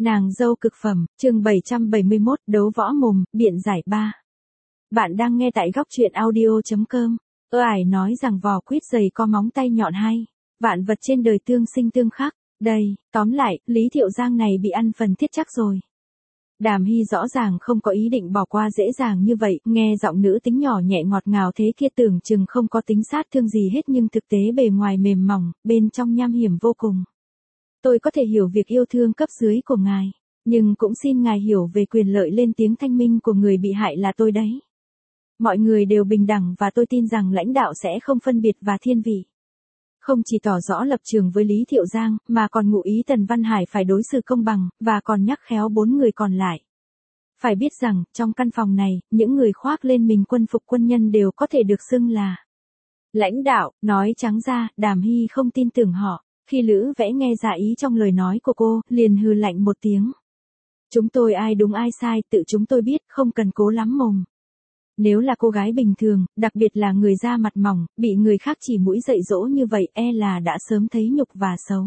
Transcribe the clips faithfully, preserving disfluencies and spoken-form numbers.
Nàng dâu cực phẩm, chương bảy trăm bảy mươi mốt, đấu võ mồm, biện giải ba. Bạn đang nghe tại góc truyện audio chấm com. Ơ ải nói rằng vò quýt dày có móng tay nhọn hay. Vạn vật trên đời tương sinh tương khắc. Đây, tóm lại, Lý Thiệu Giang này bị ăn phần thiết chắc rồi. Đàm Hy rõ ràng không có ý định bỏ qua dễ dàng như vậy, nghe giọng nữ tính nhỏ nhẹ ngọt ngào thế kia tưởng chừng không có tính sát thương gì hết nhưng thực tế bề ngoài mềm mỏng, bên trong nham hiểm vô cùng. Tôi có thể hiểu việc yêu thương cấp dưới của ngài, nhưng cũng xin ngài hiểu về quyền lợi lên tiếng thanh minh của người bị hại là tôi đấy. Mọi người đều bình đẳng và tôi tin rằng lãnh đạo sẽ không phân biệt và thiên vị. Không chỉ tỏ rõ lập trường với Lý Thiệu Giang, mà còn ngụ ý Tần Văn Hải phải đối xử công bằng, và còn nhắc khéo bốn người còn lại. Phải biết rằng, trong căn phòng này, những người khoác lên mình quân phục quân nhân đều có thể được xưng là lãnh đạo. Nói trắng ra, Đàm Hy không tin tưởng họ. Khi Lữ Vẽ nghe ra ý trong lời nói của cô, liền hừ lạnh một tiếng. Chúng tôi ai đúng ai sai, tự chúng tôi biết, không cần cố lắm mồm. Nếu là cô gái bình thường, đặc biệt là người da mặt mỏng, bị người khác chỉ mũi dạy dỗ như vậy e là đã sớm thấy nhục và xấu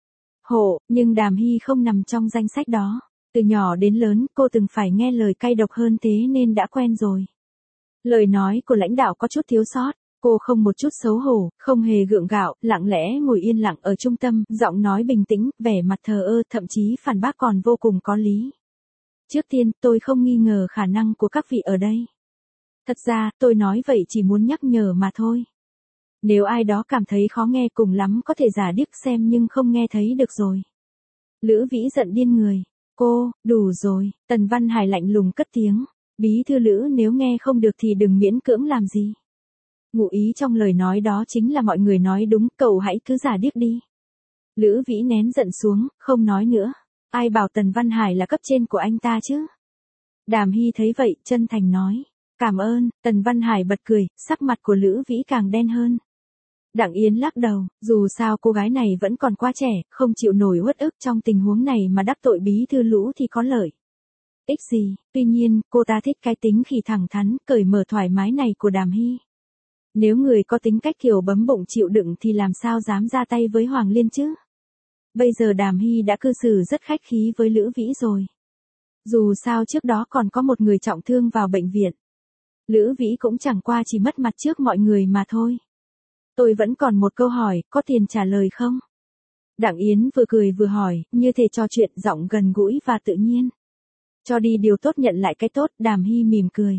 hổ, nhưng Đàm Hy không nằm trong danh sách đó. Từ nhỏ đến lớn, cô từng phải nghe lời cay độc hơn thế nên đã quen rồi. Lời nói của lãnh đạo có chút thiếu sót. Cô không một chút xấu hổ, không hề gượng gạo, lặng lẽ ngồi yên lặng ở trung tâm, giọng nói bình tĩnh, vẻ mặt thờ ơ, thậm chí phản bác còn vô cùng có lý. Trước tiên, tôi không nghi ngờ khả năng của các vị ở đây. Thật ra, tôi nói vậy chỉ muốn nhắc nhở mà thôi. Nếu ai đó cảm thấy khó nghe cùng lắm có thể giả điếc xem nhưng không nghe thấy được rồi. Lữ Vĩ giận điên người. Cô, đủ rồi, Tần Văn Hải lạnh lùng cất tiếng. Bí thư Lữ nếu nghe không được thì đừng miễn cưỡng làm gì. Ngụ ý trong lời nói đó chính là mọi người nói đúng, cậu hãy cứ giả điếc đi. Lữ Vĩ nén giận xuống, không nói nữa. Ai bảo Tần Văn Hải là cấp trên của anh ta chứ? Đàm Hy thấy vậy, chân thành nói. Cảm ơn, Tần Văn Hải bật cười, sắc mặt của Lữ Vĩ càng đen hơn. Đặng Yến lắc đầu, dù sao cô gái này vẫn còn quá trẻ, không chịu nổi uất ức trong tình huống này mà đắc tội bí thư Lữ thì có lợi. Ích gì, tuy nhiên, cô ta thích cái tính khỉ thẳng thắn, cởi mở thoải mái này của Đàm Hy. Nếu người có tính cách kiểu bấm bụng chịu đựng thì làm sao dám ra tay với Hoàng Liên chứ? Bây giờ Đàm Hy đã cư xử rất khách khí với Lữ Vĩ rồi. Dù sao trước đó còn có một người trọng thương vào bệnh viện. Lữ Vĩ cũng chẳng qua chỉ mất mặt trước mọi người mà thôi. Tôi vẫn còn một câu hỏi, có tiền trả lời không? Đặng Yến vừa cười vừa hỏi, như thể trò chuyện giọng gần gũi và tự nhiên. Cho đi điều tốt nhận lại cái tốt, Đàm Hy mỉm cười.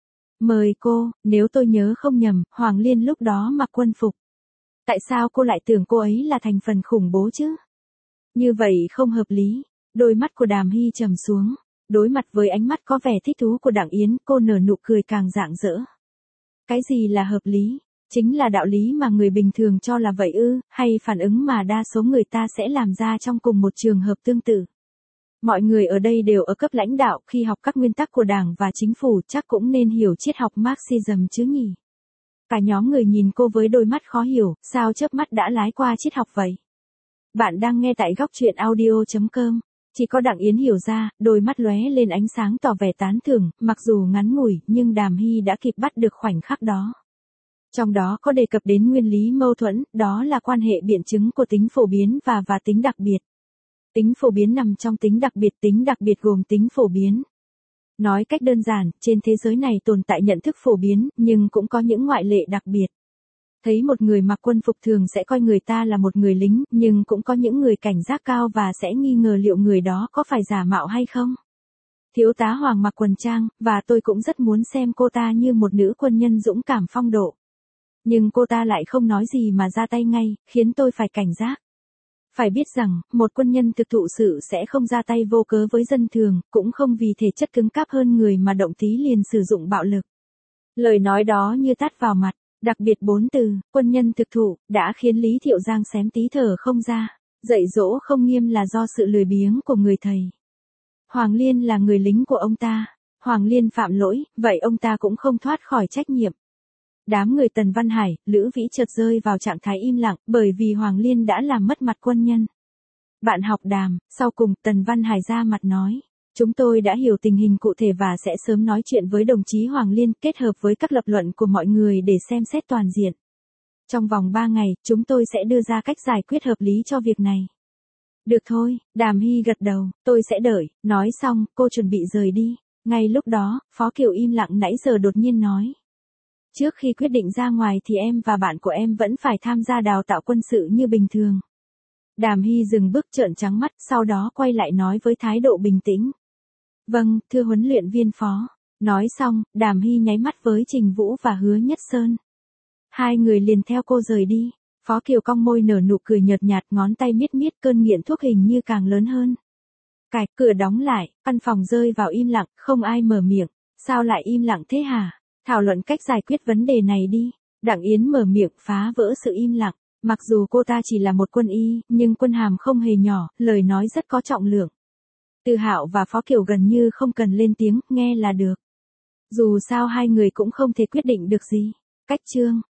Mời cô, nếu tôi nhớ không nhầm, Hoàng Liên lúc đó mặc quân phục. Tại sao cô lại tưởng cô ấy là thành phần khủng bố chứ? Như vậy không hợp lý. Đôi mắt của Đàm Hy trầm xuống. Đối mặt với ánh mắt có vẻ thích thú của Đặng Yến, cô nở nụ cười càng rạng rỡ. Cái gì là hợp lý? Chính là đạo lý mà người bình thường cho là vậy ư, hay phản ứng mà đa số người ta sẽ làm ra trong cùng một trường hợp tương tự. Mọi người ở đây đều ở cấp lãnh đạo, khi học các nguyên tắc của Đảng và chính phủ chắc cũng nên hiểu triết học Marxism chứ nhỉ. Cả nhóm người nhìn cô với đôi mắt khó hiểu, sao chớp mắt đã lái qua triết học vậy? Bạn đang nghe tại góc truyện audio chấm com. Chỉ có Đặng Yến hiểu ra, đôi mắt lóe lên ánh sáng tỏ vẻ tán thưởng, mặc dù ngắn ngủi, nhưng Đàm Hy đã kịp bắt được khoảnh khắc đó. Trong đó có đề cập đến nguyên lý mâu thuẫn, đó là quan hệ biện chứng của tính phổ biến và và tính đặc biệt. Tính phổ biến nằm trong tính đặc biệt, tính đặc biệt gồm tính phổ biến. Nói cách đơn giản, trên thế giới này tồn tại nhận thức phổ biến, nhưng cũng có những ngoại lệ đặc biệt. Thấy một người mặc quân phục thường sẽ coi người ta là một người lính, nhưng cũng có những người cảnh giác cao và sẽ nghi ngờ liệu người đó có phải giả mạo hay không. Thiếu tá Hoàng mặc quần trang, và tôi cũng rất muốn xem cô ta như một nữ quân nhân dũng cảm phong độ. Nhưng cô ta lại không nói gì mà ra tay ngay, khiến tôi phải cảnh giác. Phải biết rằng, một quân nhân thực thụ sự sẽ không ra tay vô cớ với dân thường, cũng không vì thể chất cứng cáp hơn người mà động tí liền sử dụng bạo lực. Lời nói đó như tát vào mặt, đặc biệt bốn từ, quân nhân thực thụ, đã khiến Lý Thiệu Giang xém tí thở không ra. Dạy dỗ không nghiêm là do sự lười biếng của người thầy. Hoàng Liên là người lính của ông ta. Hoàng Liên phạm lỗi, vậy ông ta cũng không thoát khỏi trách nhiệm. Đám người Tần Văn Hải, Lữ Vĩ chợt rơi vào trạng thái im lặng, bởi vì Hoàng Liên đã làm mất mặt quân nhân. Bạn học Đàm, sau cùng Tần Văn Hải ra mặt nói. Chúng tôi đã hiểu tình hình cụ thể và sẽ sớm nói chuyện với đồng chí Hoàng Liên kết hợp với các lập luận của mọi người để xem xét toàn diện. Trong vòng ba ngày, chúng tôi sẽ đưa ra cách giải quyết hợp lý cho việc này. Được thôi, Đàm Hy gật đầu, tôi sẽ đợi, nói xong, cô chuẩn bị rời đi. Ngay lúc đó, Phó Kiều im lặng nãy giờ đột nhiên nói. Trước khi quyết định ra ngoài thì em và bạn của em vẫn phải tham gia đào tạo quân sự như bình thường. Đàm Hy dừng bước trợn trắng mắt, sau đó quay lại nói với thái độ bình tĩnh. Vâng, thưa huấn luyện viên Phó. Nói xong, Đàm Hy nháy mắt với Trình Vũ và Hứa Nhất Sơn. Hai người liền theo cô rời đi. Phó Kiều cong môi nở nụ cười nhợt nhạt, ngón tay miết miết, cơn nghiện thuốc hình như càng lớn hơn. Cạch, cửa đóng lại, căn phòng rơi vào im lặng, không ai mở miệng. Sao lại im lặng thế hả? Thảo luận cách giải quyết vấn đề này đi. Đặng Yến mở miệng phá vỡ sự im lặng. Mặc dù cô ta chỉ là một quân y, nhưng quân hàm không hề nhỏ, lời nói rất có trọng lượng. Từ Hạo và Phó Kiều gần như không cần lên tiếng, nghe là được. Dù sao hai người cũng không thể quyết định được gì. Cách chương